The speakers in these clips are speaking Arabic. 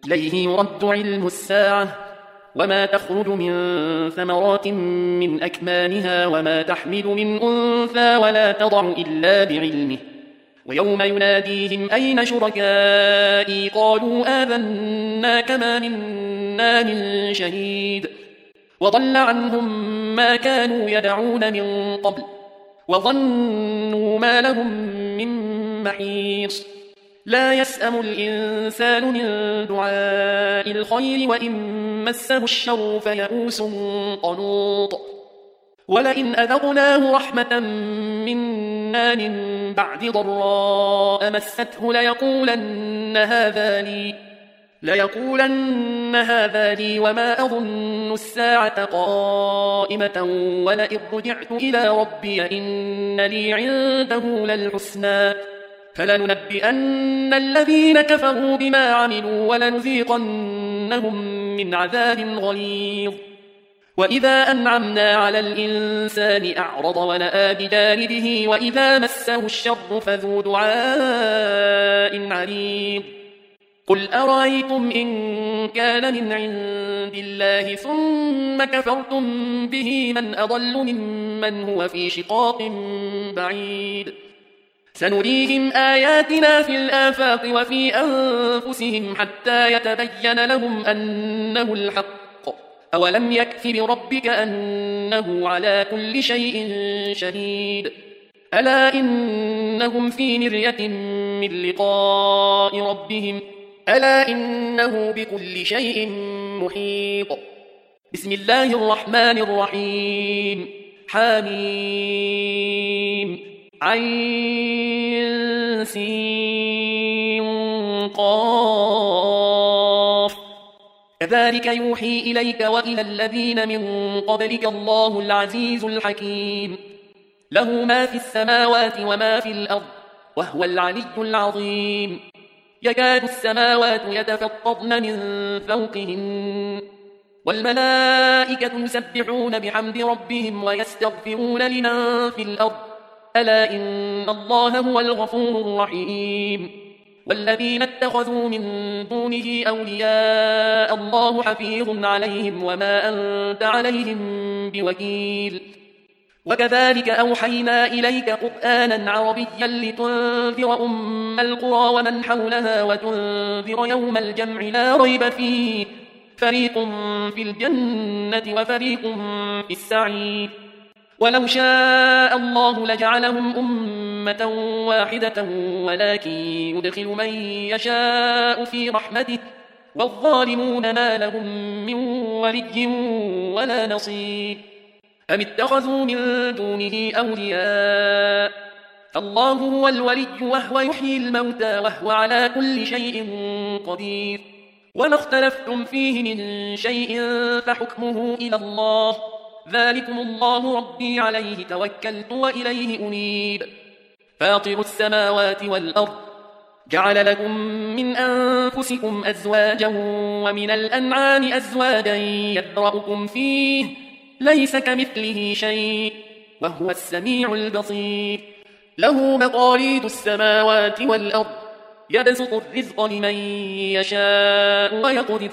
إليه يرد علم الساعة وما تخرج من ثمرات من أكمامها وما تحمل من أنثى ولا تضع إلا بعلمه ويوم يناديهم أين شركائي قالوا آذنا كما منا من شهيد وضل عنهم ما كانوا يدعون من قبل وظنوا ما لهم من محيص لا يسأم الإنسان من دعاء الخير وإن مسه الشر فيئوس قنوط ولئن أذقناه رحمة منا من بعد ضراء مسته ليقولن هذا لي وما أظن الساعة قائمة ولئن رجعت إلى ربي إن لي عنده للحسنى فلننبئن الذين كفروا بما عملوا ولنذيقنهم من عذاب غليظ وإذا أنعمنا على الإنسان أعرض ونأى بجانبه وإذا مسه الشر فذو دعاء عريض قل أرأيتم إن كان من عند الله ثم كفرتم به من أضل ممن هو في شقاق بعيد سنريهم آياتنا في الآفاق وفي أنفسهم حتى يتبين لهم أنه الحق أولم يكف بربك أنه على كل شيء شهيد ألا إنهم في مرية من لقاء ربهم ألا إنه بكل شيء محيط بسم الله الرحمن الرحيم حميم عين سين قاف كذلك يوحي إليك وإلى الذين من قبلك الله العزيز الحكيم له ما في السماوات وما في الأرض وهو العلي العظيم يكاد السماوات يتفطرن من فوقهن والملائكة يسبحون بحمد ربهم ويستغفرون لمن في الأرض ألا إن الله هو الغفور الرحيم والذين اتخذوا من دونه أولياء الله حفيظ عليهم وما أنت عليهم بوكيل وكذلك أوحينا إليك قرآنا عربيا لتنذر أم القرى ومن حولها وتنذر يوم الجمع لا ريب فيه فريق في الجنة وفريق في السعير ولو شاء الله لجعلهم أمة واحدة ولكن يدخل من يشاء في رحمته والظالمون ما لهم من ولي ولا نصير أم اتخذوا من دونه أولياء فالله هو الولي وهو يحيي الموتى وهو على كل شيء قدير وما اختلفتم فيه من شيء فحكمه إلى الله ذلكم الله ربي عليه توكلت وإليه أنيب فاطر السماوات والأرض جعل لكم من أنفسكم أزواجا ومن الأنعام أزواجا يذرأكم فيه ليس كمثله شيء وهو السميع البصير له مقاليد السماوات والأرض يبسط الرزق لمن يشاء ويقدر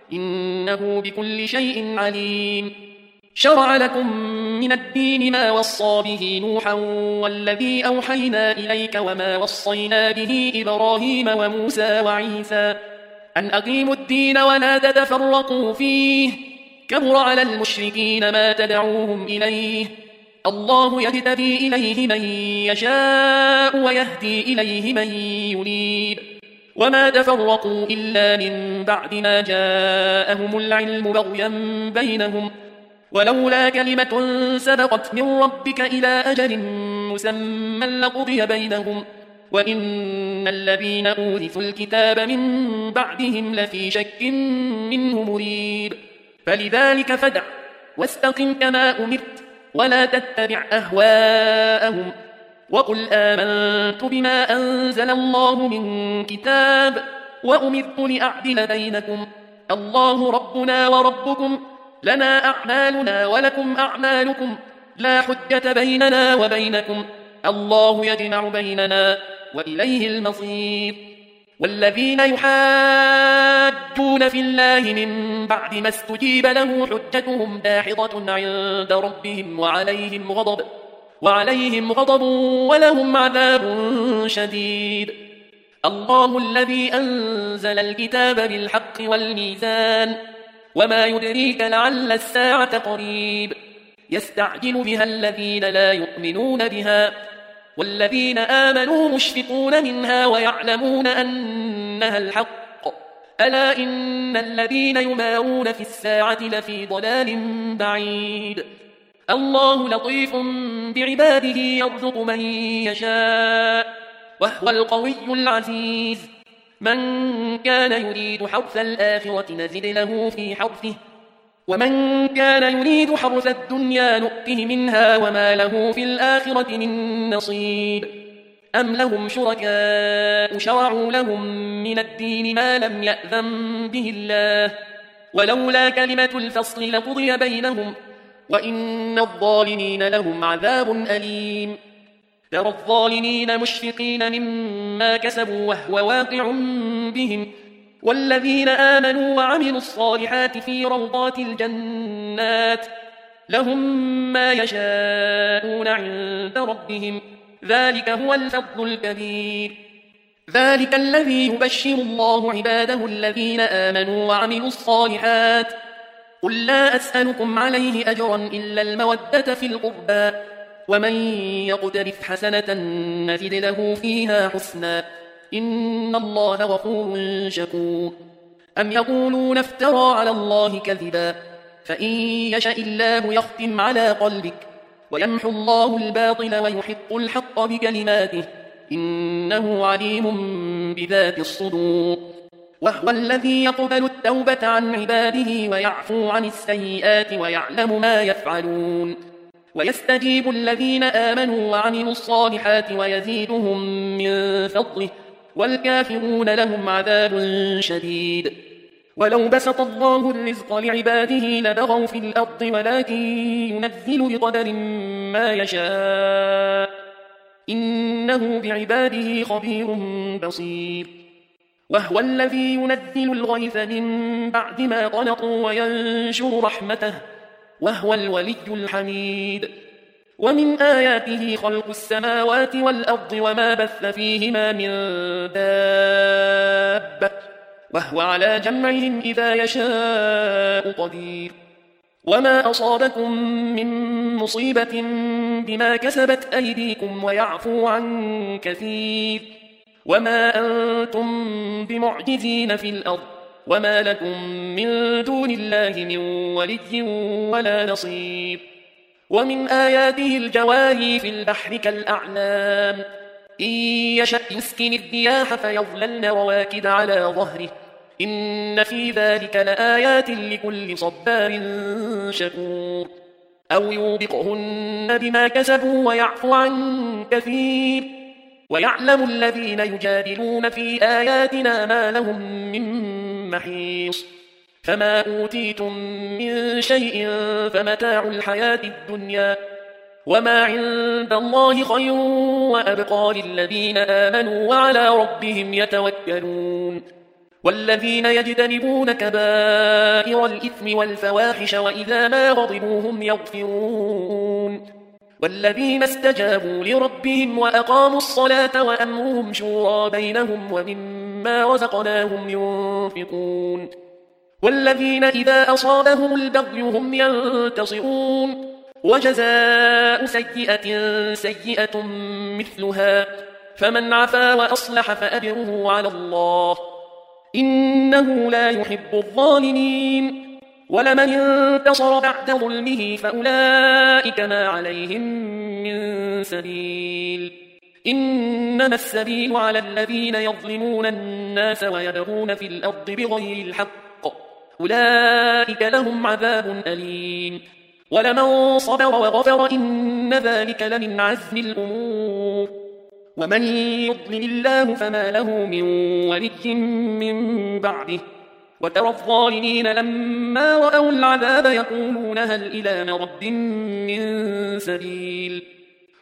إنه بكل شيء عليم شرع لكم من الدين ما وصى به نوحا والذي أوحينا إليك وما وصينا به إبراهيم وموسى وعيسى أن أقيموا الدين ولا تتفرقوا فيه كبر على المشركين ما تدعوهم إليه الله يهتدي إليه من يشاء ويهدي إليه من ينيب وما تفرقوا إلا من بعد ما جاءهم العلم بغيا بينهم ولولا كلمة سبقت من ربك إلى أجل مسمى لقضي بينهم وإن الذين أورثوا الكتاب من بعدهم لفي شك منه مريب فلذلك فدع واستقم كما أمرت ولا تتبع أهواءهم وقل آمنت بما أنزل الله من كتاب وأمرت لأعدل بينكم الله ربنا وربكم لنا أعمالنا ولكم أعمالكم لا حجة بيننا وبينكم الله يجمع بيننا وإليه المصير والذين يحاجون في الله من بعد ما استجيب له حجتهم داحضة عند ربهم وعليهم غضب ولهم عذاب شديد. الله الذي أنزل الكتاب بالحق والميزان وما يدريك لعل الساعة قريب يستعجل بها الذين لا يؤمنون بها والذين آمنوا مشفقون منها ويعلمون أنها الحق ألا إن الذين يمارون في الساعة لفي ضلال بعيد. الله لطيف بعباده يرزق من يشاء وهو القوي العزيز. من كان يريد حرث الآخرة نزد له في حرثه ومن كان يريد حرث الدنيا نؤته منها وما له في الآخرة من نصيب. أم لهم شركاء شرعوا لهم من الدين ما لم يأذن به الله ولولا كلمة الفصل لقضي بينهم وإن الظالمين لهم عذاب أليم. ترى الظالمين مشفقين مما كسبوا وهو واقع بهم والذين آمنوا وعملوا الصالحات في روضات الجنات لهم ما يشاءون عند ربهم ذلك هو الفضل الكبير. ذلك الذي يبشر الله عباده الذين آمنوا وعملوا الصالحات قل لا أسألكم عليه أجرا إلا المودة في القربى ومن يقترف حسنة نزد له فيها حسنا إن الله غفور شكور. أم يقولون افترى على الله كذبا فإن يشأ الله يختم على قلبك ويمحو الله الباطل ويحق الحق بكلماته إنه عليم بذات الصدور. وهو الذي يقبل التوبة عن عباده ويعفو عن السيئات ويعلم ما يفعلون ويستجيب الذين آمنوا وعملوا الصالحات ويزيدهم من فضله والكافرون لهم عذاب شديد. ولو بسط الله الرزق لعباده لبغوا في الأرض ولكن ينزل بقدر ما يشاء إنه بعباده خبير بصير. وهو الذي ينزل الغيث من بعد ما قنطوا وينشر رحمته وهو الولي الحميد. ومن آياته خلق السماوات والأرض وما بث فيهما من دابة وهو على جمعهم إذا يشاء قدير. وما أصابكم من مصيبة بما كسبت أيديكم ويعفو عن كثير وما أنتم بمعجزين في الأرض وما لكم من دون الله من ولي ولا نصير. ومن آياته الجواري في البحر كالأعلام إن يشأ يسكن الرياح فيظللن رواكد على ظهره إن في ذلك لآيات لكل صبار شكور. أو يوبقهن بما كسبوا ويعفو عن كثير ويعلم الذين يجادلون في آياتنا ما لهم من محيص. فما أوتيتم من شيء فمتاع الحياة الدنيا وما عند الله خير وأبقى للذين آمنوا وعلى ربهم يتوكلون. والذين يجتنبون كبائر الإثم والفواحش وإذا ما غضبوا هم يغفرون. والذين استجابوا لربهم وأقاموا الصلاة وأمرهم شورى بينهم ومما رزقناهم ينفقون. والذين إذا أصابهم البغي هم ينتصرون وجزاء سيئة سيئة مثلها فمن عفا وأصلح فأجره على الله إنه لا يحب الظالمين. ولمن انتصر بعد ظلمه فأولئك ما عليهم من سبيل إنما السبيل على الذين يظلمون الناس ويبغون في الأرض بغير الحق أولئك لهم عذاب أليم. ولمن صبر وغفر إن ذلك لمن عزم الأمور. ومن يضلل الله فما له من ولي من بعده وترى الظالمين لما رأوا العذاب يقولون هل إلى مرد من سبيل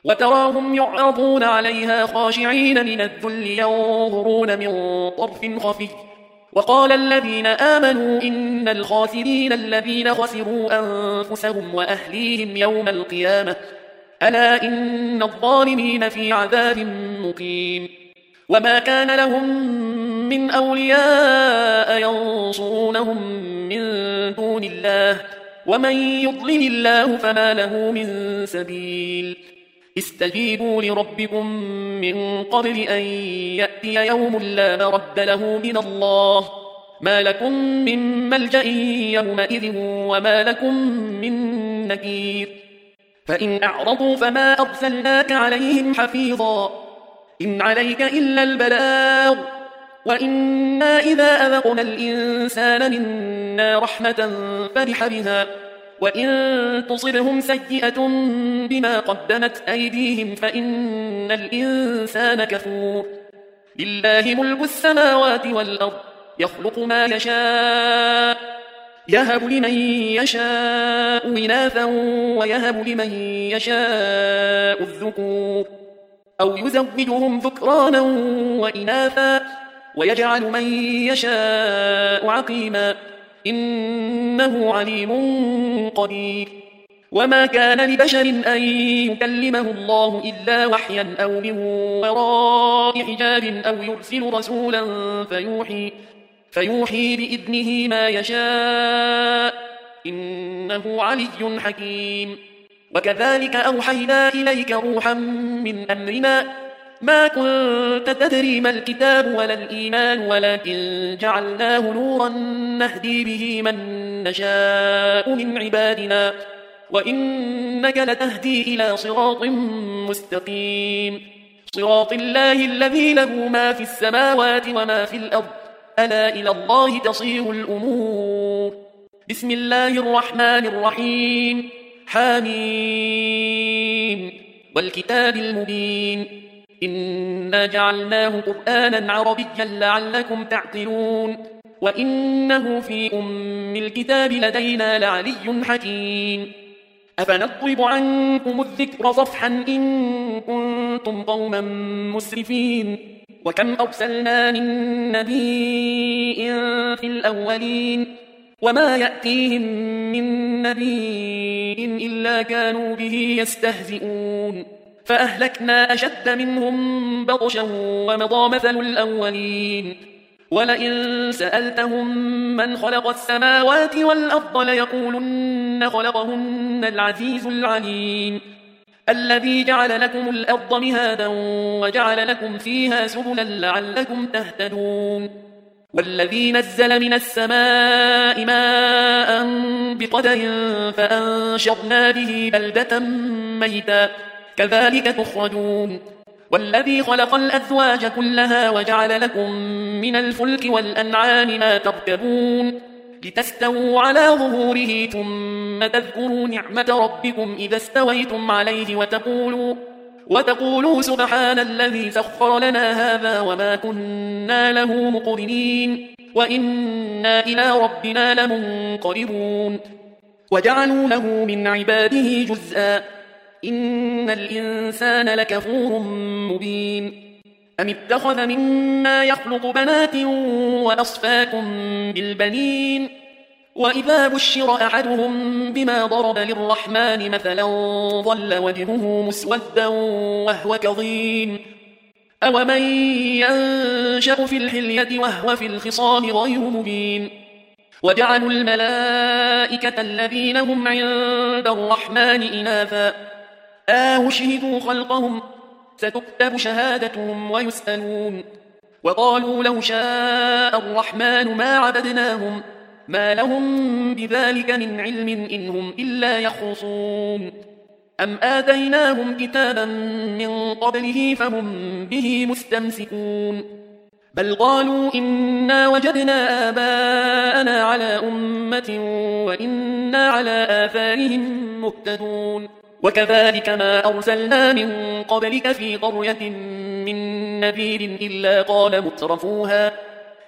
وتراهم يعرضون عليها خاشعين من الذل ينظرون من طرف خفي. وقال الذين آمنوا إن الخاسرين الذين خسروا أنفسهم وأهليهم يوم القيامة ألا إن الظالمين في عذاب مقيم. وما كان لهم من أولياء ينصرونهم من دون الله ومن يضلل الله فما له من سبيل. استجيبوا لربكم من قبل أن يأتي يوم لا مرد له من الله ما لكم من ملجأ يومئذ وما لكم من نكير. فإن أعرضوا فما أرسلناك عليهم حفيظا إن عليك إلا البلاغ وإنا إذا أذقنا الإنسان منا رحمة فرح بها وإن تصبهم سيئة بما قدمت أيديهم فإن الإنسان كفور. لله ملك السماوات والأرض يخلق ما يشاء يهب لمن يشاء إناثا ويهب لمن يشاء الذكور أو يزوجهم ذكرانا وإناثا ويجعل من يشاء عقيما إنه عليم قدير. وما كان لبشر أن يكلمه الله إلا وحيا أو من وراء حجاب أو يرسل رسولا فيوحي بإذنه ما يشاء إنه علي حكيم. وكذلك أوحينا إليك روحا من أمرنا ما كنت تدري ما الكتاب ولا الإيمان ولكن جعلناه نورا نهدي به من نشاء من عبادنا وإنك لتهدي إلى صراط مستقيم صراط الله الذي له ما في السماوات وما في الأرض ألا إلى الله تصير الأمور. بسم الله الرحمن الرحيم حميم والكتاب المبين إنا جعلناه قرآنا عربيا لعلكم تعقلون وإنه في أم الكتاب لدينا لعلي حكيم. أفنضرب عنكم الذكر صفحا إن كنتم قوما مسرفين وكم أرسلنا من نبي في الأولين وما يأتيهم من نبي إلا كانوا به يستهزئون فأهلكنا أشد منهم بطشا ومضى مثل الأولين. ولئن سألتهم من خلق السماوات والأرض ليقولن خلقهن العزيز العليم الذي جعل لكم الأرض مهادا وجعل لكم فيها سبلا لعلكم تهتدون والذي نزل من السماء ماء بقدر فأنشرنا به بلدة ميتا كذلك تخرجون والذي خلق الأزواج كلها وجعل لكم من الفلك والأنعام ما تركبون لتستووا على ظهوره ثم تذكروا نعمة ربكم إذا استويتم عليه وتقولوا سبحان الذي سخر لنا هذا وما كنا له مقرنين وإنا إلى ربنا لمنقلبون. وجعلوا له من عباده جزءا إن الإنسان لكفور مبين. أم اتخذ مما يخلق بنات وأصفاكم بالبنين وإذا بشر أحدهم بما ضرب للرحمن مثلا ظل وجهه مسودا وهو كظيم أومن ينشأ في الحلية وهو في الخصام غير مبين. وجعلوا الملائكة الذين هم عند الرحمن إناثا أشهدوا خلقهم ستكتب شهادتهم ويسألون وقالوا لو شاء الرحمن ما عبدناهم ما لهم بذلك من علم إن هم إلا يخرصون أم آتيناهم كتابا من قبله فهم به مستمسكون بل قالوا إنا وجدنا آباءنا على أمة وإنا على آثارهم مهتدون وكذلك ما أرسلنا من قبلك في قرية من نذير إلا قال مترفوها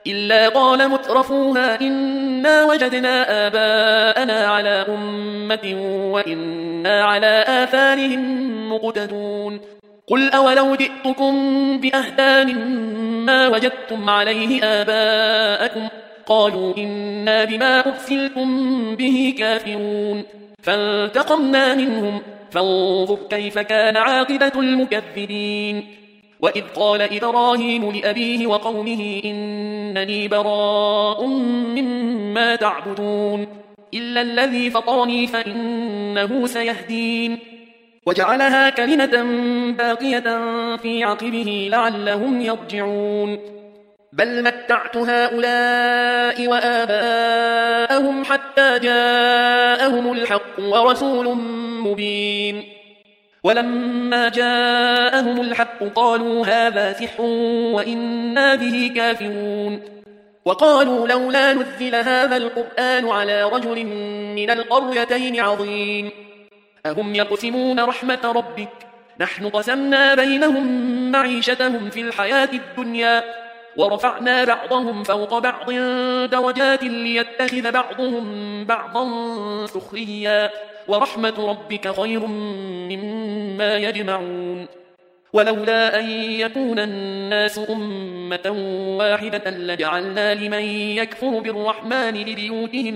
إلا قال مترفوها إنا وجدنا آباءنا على أمة وإنا على آثارهم مقتدون قل أولو جئتكم بأهدى مما وجدتم عليه آباءكم قالوا إنا بما أرسلتم به كافرون فانتقمنا منهم فانظر كيف كان عاقبة المكذبين وإذ قال إبراهيم لأبيه وقومه إنني براء مما تعبدون إلا الذي فطرني فإنه سيهدين وجعلها كلمة باقية في عقبه لعلهم يرجعون بل متعت هؤلاء وآباءهم حتى جاءهم الحق ورسول مبين ولما جاءهم الحق قالوا هذا سحر وإنا به كافرون وقالوا لولا نزل هذا القرآن على رجل من القريتين عظيم أهم يقسمون رحمة ربك نحن قسمنا بينهم معيشتهم في الحياة الدنيا ورفعنا بعضهم فوق بعض درجات ليتخذ بعضهم بعضا سخريا ورحمة ربك خير مما يجمعون ولولا أن يكون الناس أمة واحدة لجعلنا لمن يكفر بالرحمن لبيوتهم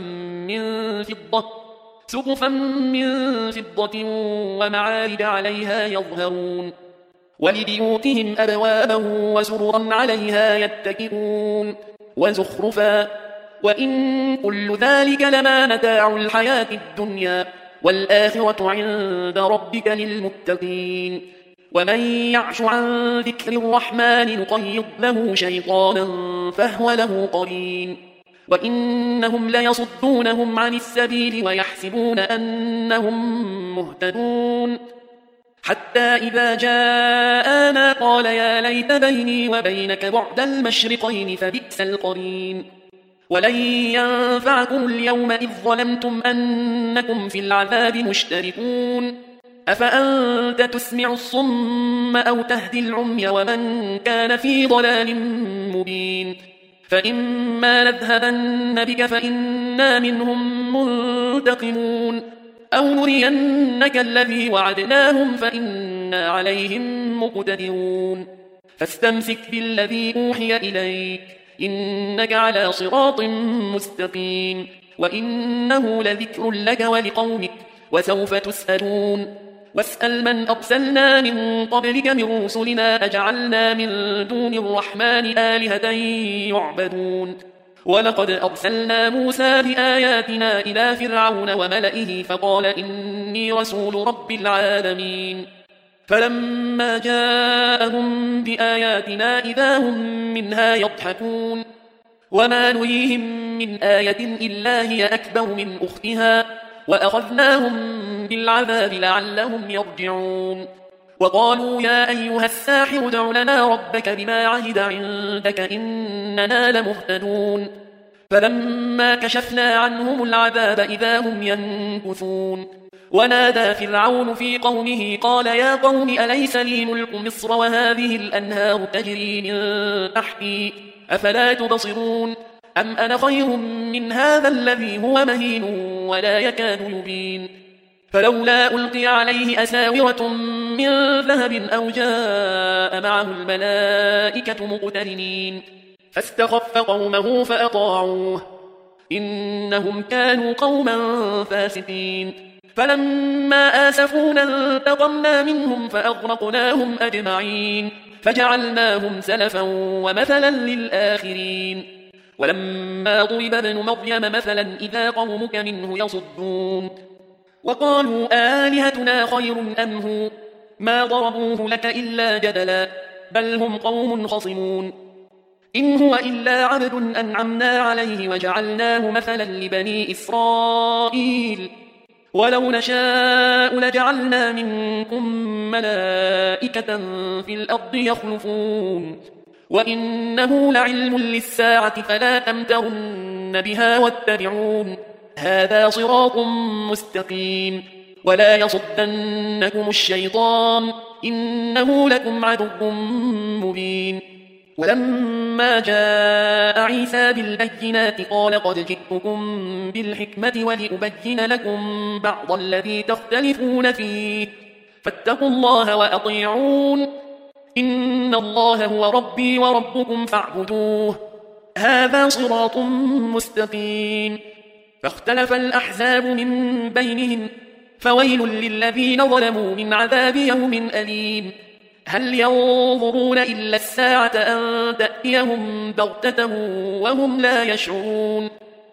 سقفا من فضة ومعارج عليها يظهرون ولبيوتهم أبوابا وسررا عليها يتكئون وزخرفا وإن كل ذلك لما متاع الحياة الدنيا والآخرة عند ربك للمتقين ومن يعش عن ذكر الرحمن نقيض له شيطانا فهو له قرين وإنهم ليصدونهم عن السبيل ويحسبون أنهم مهتدون حتى إذا جاءنا قال يا ليت بيني وبينك بعد المشرقين فبئس القرين ولن ينفعكم اليوم إذ ظلمتم أنكم في العذاب مشتركون أفأنت تسمع الصم أو تهدي العمي ومن كان في ضلال مبين فإما نذهبن بك فإنا منهم منتقمون أو نرينك الذي وعدناهم فإنا عليهم مقتدرون فاستمسك بالذي أوحي إليك إنك على صراط مستقيم وإنه لذكر لك ولقومك وسوف تسألون واسأل من أرسلنا من قبلك من رسلنا أجعلنا من دون الرحمن آلهة يعبدون ولقد أرسلنا موسى بآياتنا إلى فرعون وملئه فقال إني رسول رب العالمين فلما جاءهم بآياتنا إذا هم منها يضحكون وما نريهم من آية إلا هي أكبر من أختها وأخذناهم بالعذاب لعلهم يرجعون وقالوا يا أيها الساحر ادع لنا ربك بما عهد عندك إننا لمهتدون فلما كشفنا عنهم العذاب إذا هم ينكثون ونادى فرعون في قومه قال يا قوم أليس لي ملك مصر وهذه الأنهار تجري من تحتي أفلا تبصرون أم أنا خير من هذا الذي هو مهين ولا يكاد يبين فلولا ألقي عليه أساورة من ذهب أو جاء معه الملائكة مقترنين فاستخف قومه فأطاعوه إنهم كانوا قوما فاسقين فلما آسفونا انتقمنا منهم فأغرقناهم أجمعين فجعلناهم سلفا ومثلا للآخرين ولما ضرب ابن مريم مثلا إذا قومك منه يصدون وقالوا آلهتنا خير أم هو ما ضربوه لك إلا جدلا بل هم قوم خصمون إن هو إلا عبد أنعمنا عليه وجعلناه مثلا لبني إسرائيل ولو نشاء لجعلنا منكم ملائكة في الأرض يخلفون وإنه لعلم للساعة فلا تمترن بها واتبعون هذا صراط مستقيم ولا يصدنكم الشيطان إنه لكم عدو مبين ولما جاء عيسى بالبينات قال قد جئتكم بالحكمة ولأبين لكم بعض الذي تختلفون فيه فاتقوا الله وأطيعون إن الله هو ربي وربكم فاعبدوه هذا صراط مستقيم فاختلف الأحزاب من بينهم فويل للذين ظلموا من عذاب يوم أليم هل ينظرون إلا الساعة أن تأتيهم بغتة وهم لا يشعرون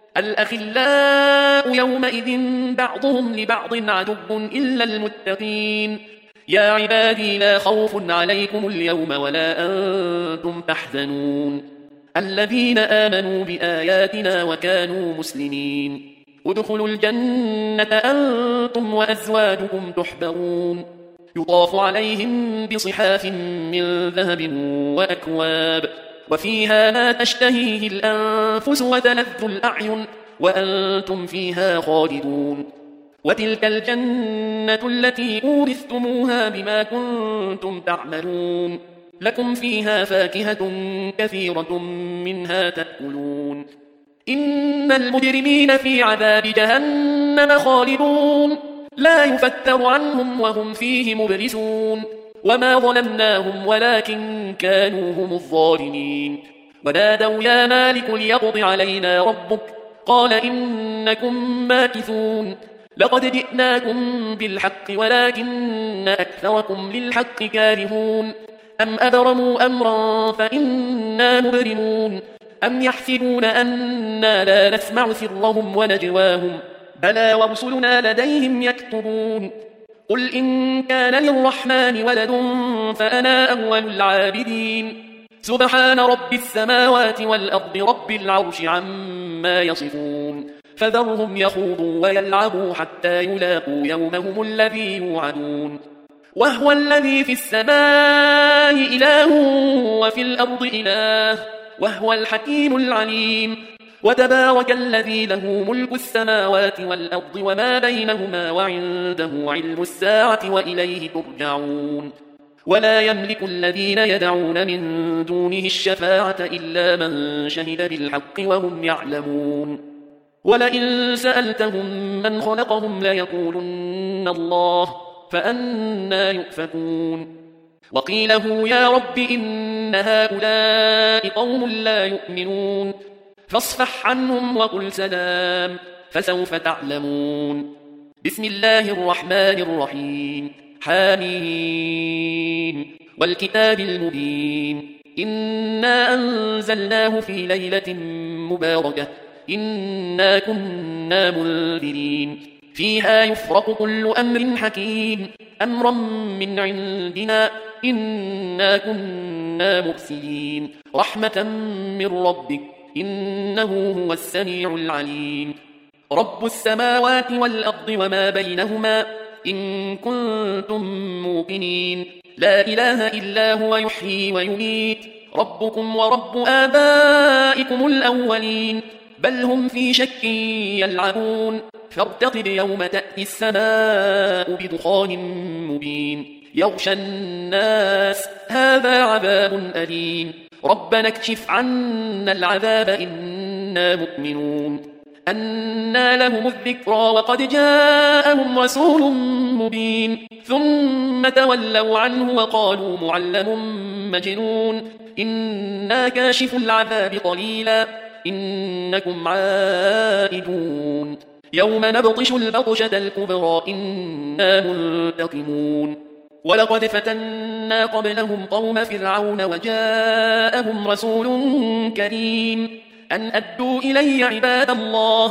الأخلاء يومئذ بعضهم لبعض عدو إلا المتقين يا عبادي لا خوف عليكم اليوم ولا أنتم تحزنون الذين آمنوا بآياتنا وكانوا مسلمين ادخلوا الجنة أنتم وأزواجكم تحبرون يطاف عليهم بصحاف من ذهب وأكواب وفيها ما تشتهيه الأنفس وتلذ الأعين وأنتم فيها خالدون وتلك الجنة التي أورثتموها بما كنتم تعملون لكم فيها فاكهة كثيرة منها تأكلون إن المجرمين في عذاب جهنم خالدون لا يفتر عنهم وهم فيه مبلسون وما ظلمناهم ولكن كانوا هم الظالمين ونادوا يا مالك ليقض علينا ربك قال إنكم ماكثون لقد جئناكم بالحق ولكن أكثركم للحق كارهون أم أبرموا أمرا فإنا مبرمون أم يحسبون أنا لا نسمع سرهم ونجواهم بلى ورسلنا لديهم يكتبون قل إن كان للرحمن ولد فأنا أول العابدين سبحان رب السماوات والأرض رب العرش عما يصفون فذرهم يخوضوا ويلعبوا حتى يلاقوا يومهم الذي يوعدون وهو الذي في السماء إله وفي الأرض إله وهو الحكيم العليم وتبارك الذي له ملك السماوات والأرض وما بينهما وعنده علم الساعة وإليه ترجعون ولا يملك الذين يدعون من دونه الشفاعة إلا من شهد بالحق وهم يعلمون ولئن سألتهم من خلقهم ليقولن الله فأنى يؤفكون وقيله يا رب إن هؤلاء قوم لا يؤمنون فاصفح عنهم وقل سلام فسوف تعلمون بسم الله الرحمن الرحيم حميم والكتاب المبين إنا أنزلناه في ليلة مباركة إنا كنا منذرين فيها يفرق كل أمر حكيم أمرا من عندنا إنا كنا مرسلين رحمة من ربك إنه هو السميع العليم رب السماوات والأرض وما بينهما إن كنتم موقنين لا إله إلا هو يحيي ويميت ربكم ورب آبائكم الأولين بل هم في شك يلعبون فارتقب يوم تأتي السماء بدخان مبين يغشى الناس هذا عذاب أليم ربنا اكشف عنا العذاب إنا مؤمنون أنى لهم الذكرى وقد جاءهم رسول مبين ثم تولوا عنه وقالوا معلم مجنون إنا كاشف العذاب قليلا إنكم عائدون يوم نبطش البطشة الكبرى إنا منتقمون ولقد فتنا قبلهم قوم فرعون وجاءهم رسول كريم أن أدوا إلي عباد الله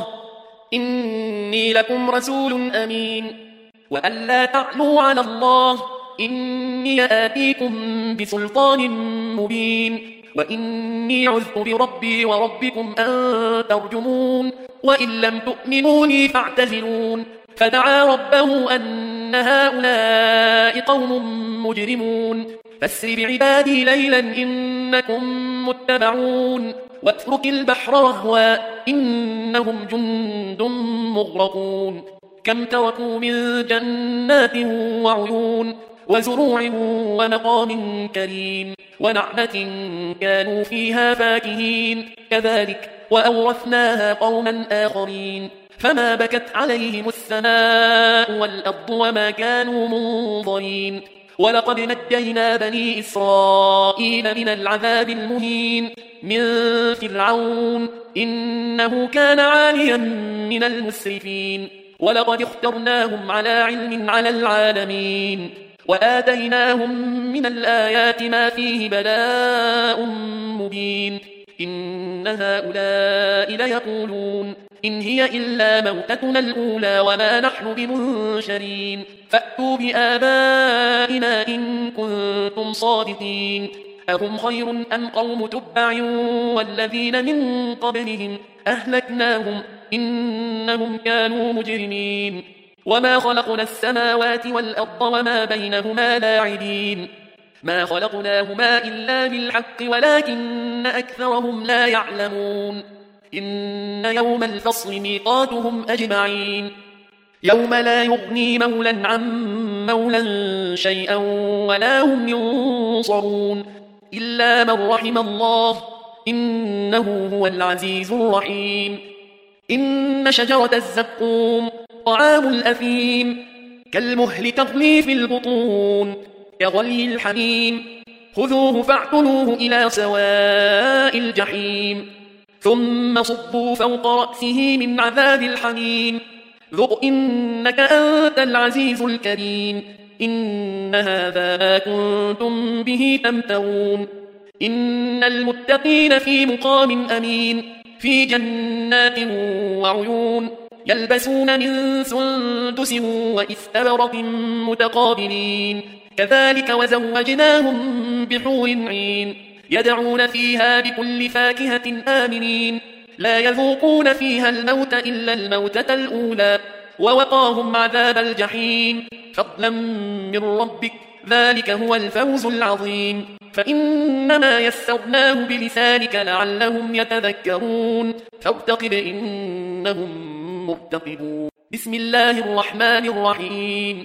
إني لكم رسول أمين وأن لا تعلوا على الله إني آتيكم بسلطان مبين وإني عذت بربي وربكم أن ترجمون وإن لم تؤمنوا لي فاعتزلون فدعا ربه أن هؤلاء قوم مجرمون فاسر بعبادي ليلا إنكم متبعون واترك البحر رهوا إنهم جند مغرقون كم تركوا من جنات وعيون وزروع ومقام كريم ونعمة كانوا فيها فاكهين كذلك وأورثناها قوما آخرين فما بكت عليهم السماء والأرض وما كانوا منظرين ولقد نجينا بني إسرائيل من العذاب المهين من فرعون إنه كان عاليا من المسرفين ولقد اخترناهم على علم على العالمين وآتيناهم من الآيات ما فيه بلاء مبين إن هؤلاء ليقولون إن هي إلا موتتنا الأولى وما نحن بمنشرين فأتوا بآبائنا إن كنتم صادقين أهم خير أم قوم تبع والذين من قبلهم أهلكناهم إنهم كانوا مجرمين وما خلقنا السماوات والأرض وما بينهما لاعبين ما خلقناهما إلا بالحق ولكن أكثرهم لا يعلمون إن يوم الفصل ميقاتهم أجمعين يوم لا يغني مولا عن مولا شيئا ولا هم ينصرون إلا من رحم الله إنه هو العزيز الرحيم إن شجرة الزقوم طعام الأثيم كالمهل تغلي في البطون كغلي الحميم خذوه فاعتلوه إلى سواء الجحيم ثم صبوا فوق رأسه من عذاب الحميم ذق إنك أنت العزيز الكريم إن هذا ما كنتم به تمترون إن المتقين في مقام أمين في جنات وعيون يلبسون من سندس وإستبرق متقابلين كذلك وزوجناهم بحور عين يدعون فيها بكل فاكهة آمنين لا يذوقون فيها الموت إلا الموتة الأولى ووقاهم عذاب الجحيم فضلا من ربك ذلك هو الفوز العظيم فإنما يسرناه بلسانك لعلهم يتذكرون فارتقب إنهم مرتقبون بسم الله الرحمن الرحيم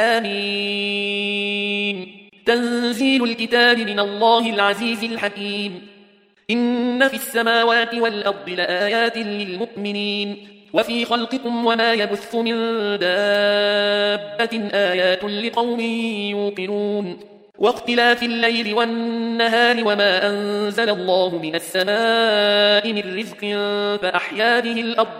حميم تنزيل الكتاب من الله العزيز الحكيم إن في السماوات والأرض لآيات للمؤمنين وفي خلقكم وما يبث من دابة آيات لقوم يوقنون واختلاف الليل والنهار وما أنزل الله من السماء من رزق فأحيا به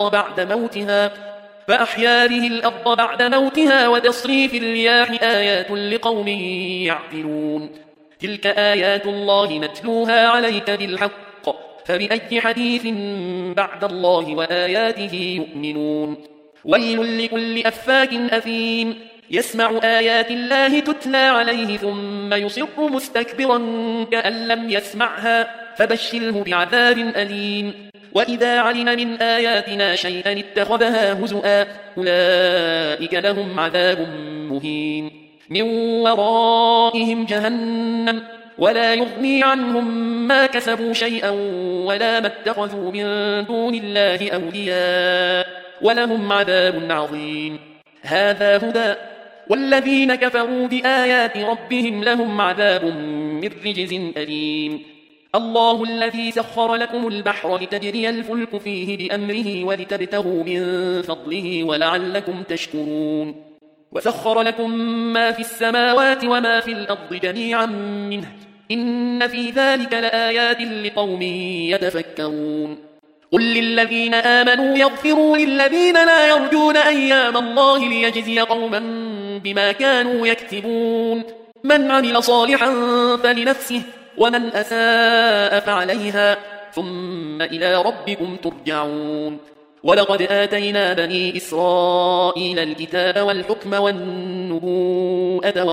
الأرض بعد موتها وتصريف الرياح آيات لقوم يعقلون تلك آيات الله نتلوها عليك بالحق فبأي حديث بعد الله وآياته يؤمنون ويل لكل أفاك أثيم يسمع آيات الله تتلى عليه ثم يصر مستكبرا كأن لم يسمعها فبشره بعذاب أليم وإذا علم من آياتنا شيئا اتخذها هزؤا أولئك لهم عذاب مهين من ورائهم جهنم ولا يغني عنهم ما كسبوا شيئا ولا ما اتخذوا من دون الله أولياء ولهم عذاب عظيم هذا هدى والذين كفروا بآيات ربهم لهم عذاب من رجز أليم الله الذي سخر لكم البحر لتجري الفلك فيه بأمره ولتبتغوا من فضله ولعلكم تشكرون وسخر لكم ما في السماوات وما في الأرض جميعا منه إن في ذلك لآيات لقوم يتفكرون قل للذين آمنوا يغفروا للذين لا يرجون أيام الله ليجزي قوما بما كانوا يكتبون من عمل صالحا فلنفسه ومن أساء فعليها ثم إلى ربكم ترجعون ولقد آتينا بني إسرائيل الكتاب والحكم والنبوءة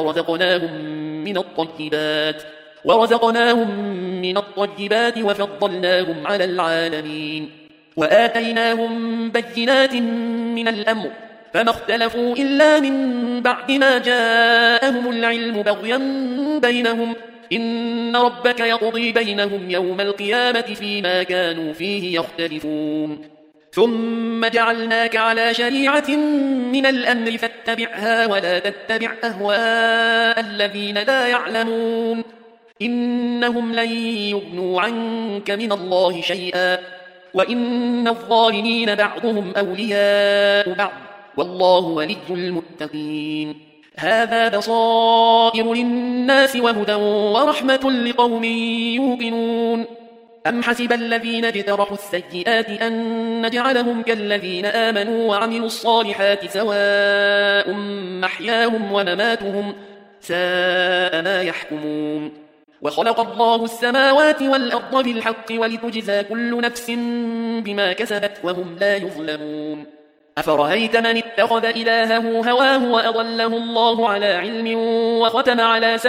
ورزقناهم من الطيبات وفضلناهم على العالمين وآتيناهم بينات من الأمر فما اختلفوا إلا من بعد ما جاءهم العلم بغيا بينهم إن ربك يقضي بينهم يوم القيامة فيما كانوا فيه يختلفون ثم جعلناك على شريعة من الأمر فاتبعها ولا تتبع أهواء الذين لا يعلمون إنهم لن يغنوا عنك من الله شيئا وإن الظالمين بعضهم أولياء بعض والله ولي المتقين هذا بصائر للناس وهدى ورحمة لقوم يوقنون أم حسب الذين اجترحوا السيئات أن نجعلهم كالذين آمنوا وعملوا الصالحات سواء محياهم ومماتهم ساء ما يحكمون وخلق الله السماوات والأرض بالحق ولتجزى كل نفس بما كسبت وهم لا يظلمون أفرأيت من اتخذ إلهه هواه وأضله الله على علم وختم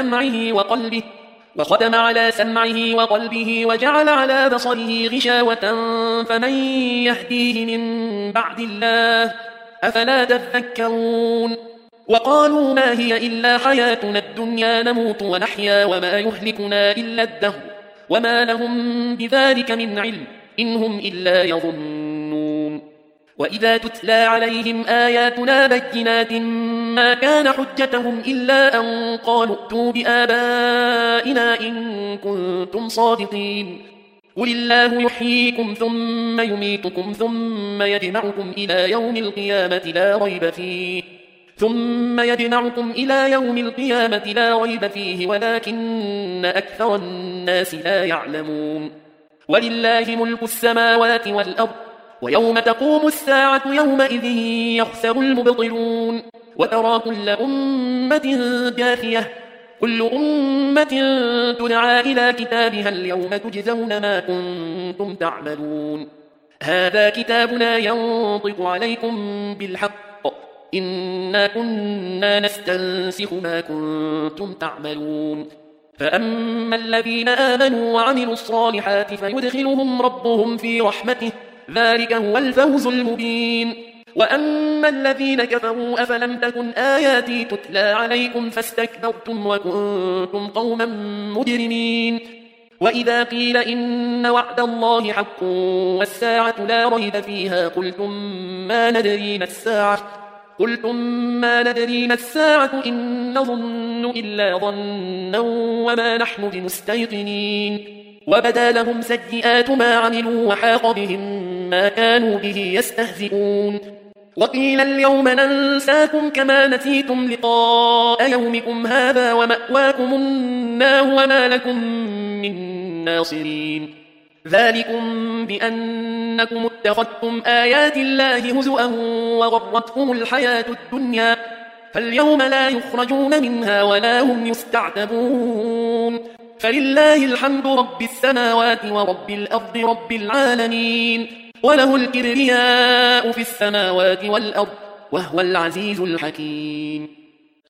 على سمعه وقلبه وجعل على بصره غشاوة فمن يهديه من بعد الله أفلا تذكرون وقالوا ما هي إلا حياتنا الدنيا نموت ونحيا وما يهلكنا إلا الدهر وما لهم بذلك من علم إن هم إلا يظنون وإذا تتلى عليهم آياتنا بينات ما كان حجتهم إلا أن قالوا ائتوا بآبائنا إن كنتم صادقين قل الله يحييكم ثم يميتكم ثم يجمعكم إلى يوم القيامة لا ريب فيه ولكن أكثر الناس لا يعلمون ولله ملك السماوات والأرض ويوم تقوم الساعة يومئذ يخسر المبطلون وترى كل أمة جاثية كل أمة تدعى إلى كتابها اليوم تجزون ما كنتم تعملون هذا كتابنا ينطق عليكم بالحق إنا كنا نستنسخ ما كنتم تعملون فأما الذين آمنوا وعملوا الصالحات فيدخلهم ربهم في رحمته ذلك هو الفوز المبين وأما الذين كفروا أفلم تكن آياتي تتلى عليكم فاستكبرتم وكنتم قوما مجرمين وإذا قيل إن وعد الله حق والساعة لا ريب فيها قلتم ما ندري ما الساعة إن نظن إلا ظنا وما نحن بمستيقنين وبدا لهم سيئات ما عملوا وحاق بهم ما كانوا به يستهزئون وقيل اليوم ننساكم كما نسيتم لقاء يومكم هذا ومأواكم النار وما لكم من ناصرين ذلكم بأنكم اتخذتم آيات الله هزؤا وغرتكم الحياة الدنيا فاليوم لا يخرجون منها ولا هم يستعتبون فلله الحمد رب السماوات ورب الأرض رب العالمين وله الكبرياء في السماوات والأرض وهو العزيز الحكيم